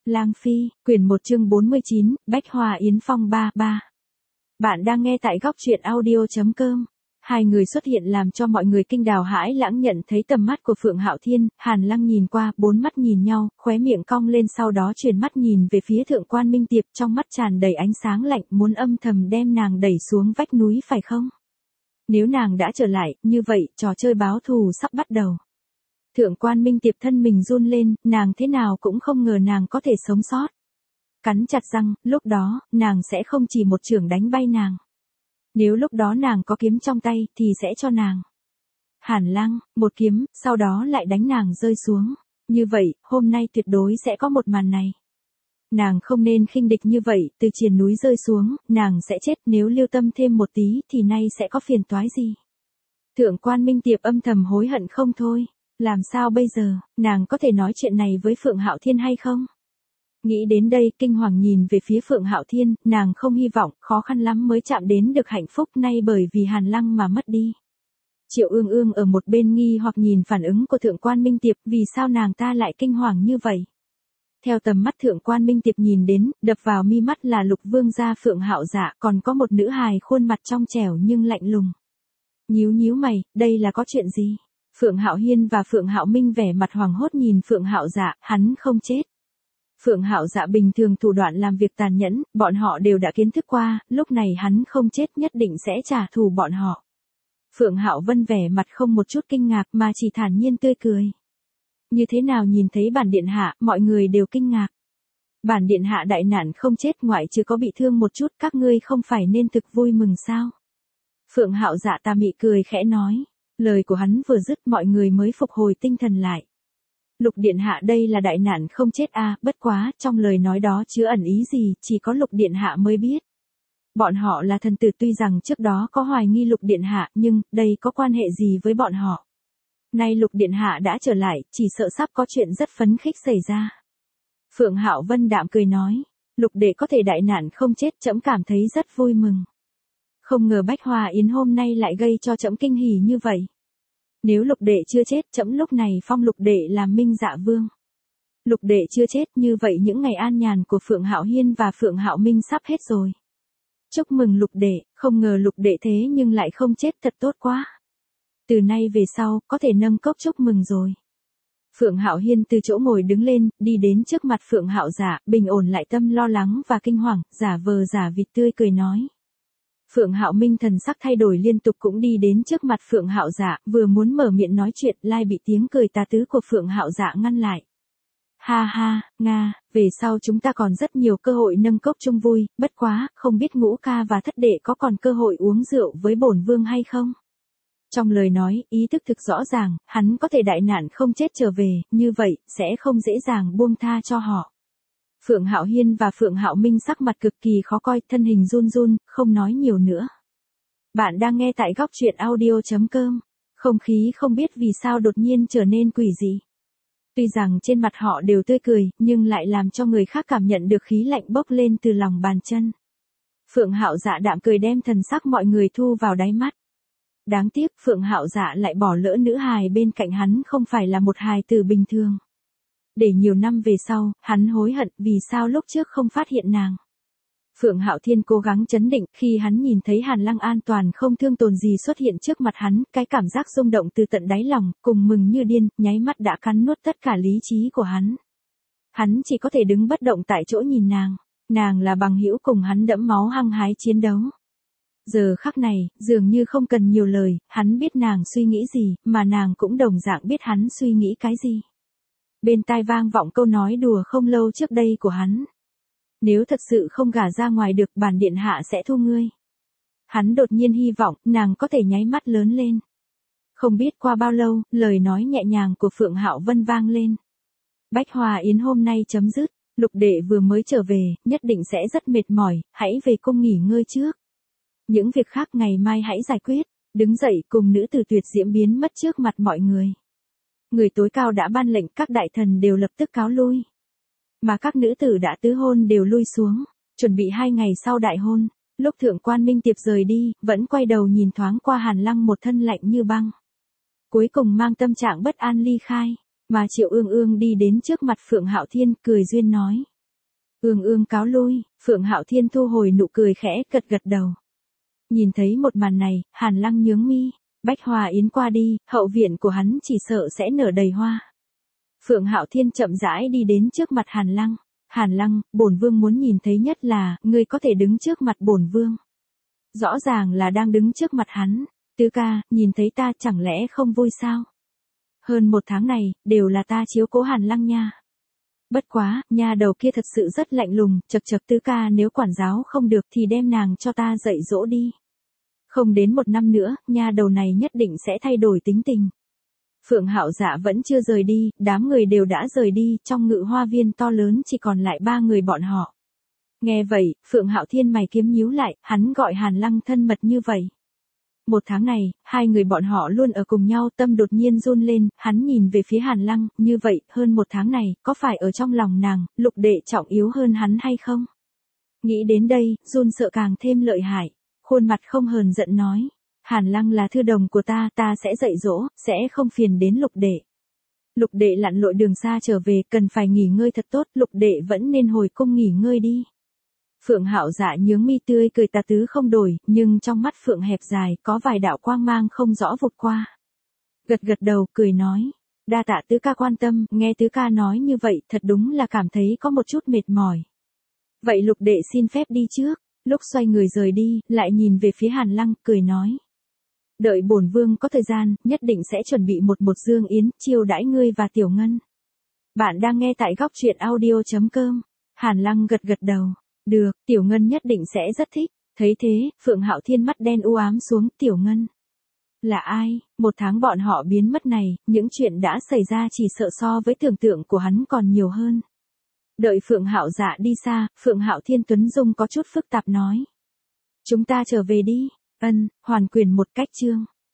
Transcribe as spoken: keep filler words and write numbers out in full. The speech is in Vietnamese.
Lang Phi, quyển một chương bốn mươi chín, Bách Hoa Yến Phong ba ba. Bạn đang nghe tại góc truyện audio.com. Hai người xuất hiện làm cho mọi người kinh đào hãi lãng, nhận thấy tầm mắt của Phượng Hạo Thiên. Hàn Lăng nhìn qua, bốn mắt nhìn nhau, khóe miệng cong lên, sau đó chuyển mắt nhìn về phía Thượng Quan Minh Tiệp, trong mắt tràn đầy ánh sáng lạnh, muốn âm thầm đem nàng đẩy xuống vách núi phải không? Nếu nàng đã trở lại, như vậy, trò chơi báo thù sắp bắt đầu. Thượng Quan Minh Tiệp thân mình run lên, nàng thế nào cũng không ngờ nàng có thể sống sót. Cắn chặt răng, lúc đó, nàng sẽ không chỉ một chưởng đánh bay nàng. Nếu lúc đó nàng có kiếm trong tay, thì sẽ cho nàng. Hàn Lăng, một kiếm, sau đó lại đánh nàng rơi xuống. Như vậy, hôm nay tuyệt đối sẽ có một màn này. Nàng không nên khinh địch như vậy, từ triền núi rơi xuống, nàng sẽ chết, nếu lưu tâm thêm một tí thì nay sẽ có phiền toái gì. Thượng Quan Minh Tiệp âm thầm hối hận không thôi. Làm sao bây giờ, nàng có thể nói chuyện này với Phượng Hạo Thiên hay không? Nghĩ đến đây, kinh hoàng nhìn về phía Phượng Hạo Thiên, nàng không hy vọng, khó khăn lắm mới chạm đến được hạnh phúc, nay bởi vì Hàn Lăng mà mất đi. Triệu Ương Ương ở một bên nghi hoặc nhìn phản ứng của Thượng Quan Minh Tiệp, vì sao nàng ta lại kinh hoàng như vậy? Theo tầm mắt Thượng Quan Minh Tiệp nhìn đến, đập vào mi mắt là Lục Vương gia Phượng Hạo Dạ, còn có một nữ hài khuôn mặt trong trẻo nhưng lạnh lùng. Nhíu nhíu mày, đây là có chuyện gì? Phượng Hạo Hiên và Phượng Hạo Minh vẻ mặt hoảng hốt nhìn Phượng Hạo Dạ, hắn không chết. Phượng Hạo Dạ bình thường thủ đoạn làm việc tàn nhẫn, bọn họ đều đã kiến thức qua, lúc này hắn không chết nhất định sẽ trả thù bọn họ. Phượng Hạo Vân vẻ mặt không một chút kinh ngạc mà chỉ thản nhiên tươi cười. Như thế nào nhìn thấy bản điện hạ, mọi người đều kinh ngạc. Bản điện hạ đại nạn không chết, ngoại trừ có bị thương một chút, các ngươi không phải nên thực vui mừng sao? Phượng Hạo Dạ tà mị cười khẽ nói. Lời của hắn vừa dứt, mọi người mới phục hồi tinh thần lại. Lục điện hạ đây là đại nạn không chết à, bất quá, trong lời nói đó chứa ẩn ý gì, chỉ có Lục điện hạ mới biết. Bọn họ là thần tử, tuy rằng trước đó có hoài nghi Lục điện hạ, nhưng, đây có quan hệ gì với bọn họ? Nay Lục điện hạ đã trở lại, chỉ sợ sắp có chuyện rất phấn khích xảy ra. Phượng Hạo Vân đạm cười nói, Lục đệ có thể đại nạn không chết, trẫm cảm thấy rất vui mừng. Không ngờ Bách Hoa Yến hôm nay lại gây cho trẫm kinh hỉ như vậy. Nếu Lục đệ chưa chết, trẫm lúc này phong Lục đệ làm Minh Dạ Vương. Lục đệ chưa chết, như vậy những ngày an nhàn của Phượng Hạo Hiên và Phượng Hạo Minh sắp hết rồi. Chúc mừng Lục đệ, không ngờ Lục đệ thế nhưng lại không chết, thật tốt quá. Từ nay về sau, có thể nâng cốc chúc mừng rồi. Phượng Hạo Hiên từ chỗ ngồi đứng lên, đi đến trước mặt Phượng Hạo Dạ, bình ổn lại tâm lo lắng và kinh hoàng, giả vờ giả vịt tươi cười nói. Phượng Hạo Minh thần sắc thay đổi liên tục cũng đi đến trước mặt Phượng Hạo Dạ, vừa muốn mở miệng nói chuyện, lai bị tiếng cười tà tứ của Phượng Hạo Dạ ngăn lại. Ha ha, Nga, về sau chúng ta còn rất nhiều cơ hội nâng cốc chung vui, bất quá, không biết Ngũ ca và Thất đệ có còn cơ hội uống rượu với bổn vương hay không? Trong lời nói, ý thức thực rõ ràng, hắn có thể đại nạn không chết trở về, như vậy, sẽ không dễ dàng buông tha cho họ. Phượng Hạo Hiên và Phượng Hạo Minh sắc mặt cực kỳ khó coi, thân hình run run, không nói nhiều nữa. Bạn đang nghe tại góc truyện audio.com. Không khí không biết vì sao đột nhiên trở nên quỷ dị. Tuy rằng trên mặt họ đều tươi cười, nhưng lại làm cho người khác cảm nhận được khí lạnh bốc lên từ lòng bàn chân. Phượng Hạo Dạ đạm cười đem thần sắc mọi người thu vào đáy mắt. Đáng tiếc Phượng Hạo Dạ lại bỏ lỡ nữ hài bên cạnh hắn không phải là một hài tử bình thường. Để nhiều năm về sau, hắn hối hận vì sao lúc trước không phát hiện nàng. Phượng Hạo Thiên cố gắng trấn định, khi hắn nhìn thấy Hàn Lăng an toàn không thương tổn gì xuất hiện trước mặt hắn, cái cảm giác rung động từ tận đáy lòng, cùng mừng như điên, nháy mắt đã cắn nuốt tất cả lý trí của hắn. Hắn chỉ có thể đứng bất động tại chỗ nhìn nàng, nàng là bằng hữu cùng hắn đẫm máu hăng hái chiến đấu. Giờ khắc này, dường như không cần nhiều lời, hắn biết nàng suy nghĩ gì, mà nàng cũng đồng dạng biết hắn suy nghĩ cái gì. Bên tai vang vọng câu nói đùa không lâu trước đây của hắn. Nếu thật sự không gả ra ngoài được, bản điện hạ sẽ thu ngươi. Hắn đột nhiên hy vọng, nàng có thể nháy mắt lớn lên. Không biết qua bao lâu, lời nói nhẹ nhàng của Phượng Hạo Vân vang lên. Bách Hoa Yến hôm nay chấm dứt, Lục đệ vừa mới trở về, nhất định sẽ rất mệt mỏi, hãy về cung nghỉ ngơi trước. Những việc khác ngày mai hãy giải quyết, đứng dậy cùng nữ tử tuyệt diễm biến mất trước mặt mọi người. Người tối cao đã ban lệnh, các đại thần đều lập tức cáo lui. Mà các nữ tử đã tứ hôn đều lui xuống, chuẩn bị hai ngày sau đại hôn. Lúc Thượng Quan Minh Tiệp rời đi, vẫn quay đầu nhìn thoáng qua Hàn Lăng một thân lạnh như băng. Cuối cùng mang tâm trạng bất an ly khai, mà Triệu Ương Ương đi đến trước mặt Phượng Hạo Thiên, cười duyên nói. Ương ương cáo lui, Phượng Hạo Thiên thu hồi nụ cười khẽ, gật gật đầu. Nhìn thấy một màn này, Hàn Lăng nhướng mi, Bách Hòa Yến qua đi, hậu viện của hắn chỉ sợ sẽ nở đầy hoa. Phượng Hạo Thiên chậm rãi đi đến trước mặt Hàn Lăng. Hàn Lăng, bổn vương muốn nhìn thấy nhất là, ngươi có thể đứng trước mặt bổn vương. Rõ ràng là đang đứng trước mặt hắn. Tứ ca, nhìn thấy ta chẳng lẽ không vui sao? Hơn một tháng này, đều là ta chiếu cố Hàn Lăng nha. Bất quá, nha đầu kia thật sự rất lạnh lùng, chật chật tứ ca nếu quản giáo không được thì đem nàng cho ta dạy dỗ đi. Không đến một năm nữa, nha đầu này nhất định sẽ thay đổi tính tình. Phượng Hạo Dạ vẫn chưa rời đi, đám người đều đã rời đi, trong ngự hoa viên to lớn chỉ còn lại ba người bọn họ. Nghe vậy, Phượng Hạo Thiên mày kiếm nhíu lại, hắn gọi Hàn Lăng thân mật như vậy. Một tháng này, hai người bọn họ luôn ở cùng nhau, tâm đột nhiên run lên, hắn nhìn về phía Hàn Lăng, như vậy, hơn một tháng này, có phải ở trong lòng nàng, Lục Đệ trọng yếu hơn hắn hay không? Nghĩ đến đây, run sợ càng thêm lợi hại, khuôn mặt không hờn giận nói. Hàn Lăng là thư đồng của ta, ta sẽ dạy dỗ, sẽ không phiền đến Lục Đệ. Lục Đệ lặn lội đường xa trở về, cần phải nghỉ ngơi thật tốt, Lục Đệ vẫn nên hồi cung nghỉ ngơi đi. Phượng Hạo Dạ nhướng mi tươi cười tà tứ không đổi, nhưng trong mắt Phượng hẹp dài, có vài đạo quang mang không rõ vụt qua. Gật gật đầu, cười nói, đa tạ tứ ca quan tâm, nghe tứ ca nói như vậy, thật đúng là cảm thấy có một chút mệt mỏi. Vậy Lục Đệ xin phép đi trước, lúc xoay người rời đi, lại nhìn về phía Hàn Lăng, cười nói. Đợi bổn vương có thời gian, nhất định sẽ chuẩn bị một một dương yến, chiêu đãi ngươi và Tiểu Ngân. Bạn đang nghe tại góc truyện audio chấm com. Hàn Lăng gật gật đầu. Được, Tiểu Ngân nhất định sẽ rất thích. Thấy thế, Phượng Hạo Thiên mắt đen u ám xuống, Tiểu Ngân. Là ai? Một tháng bọn họ biến mất này, những chuyện đã xảy ra chỉ sợ so với tưởng tượng của hắn còn nhiều hơn. Đợi Phượng Hạo Dạ đi xa, Phượng Hạo Thiên Tuấn Dung có chút phức tạp nói. Chúng ta trở về đi. Ân, hoàn quyền một cách chương.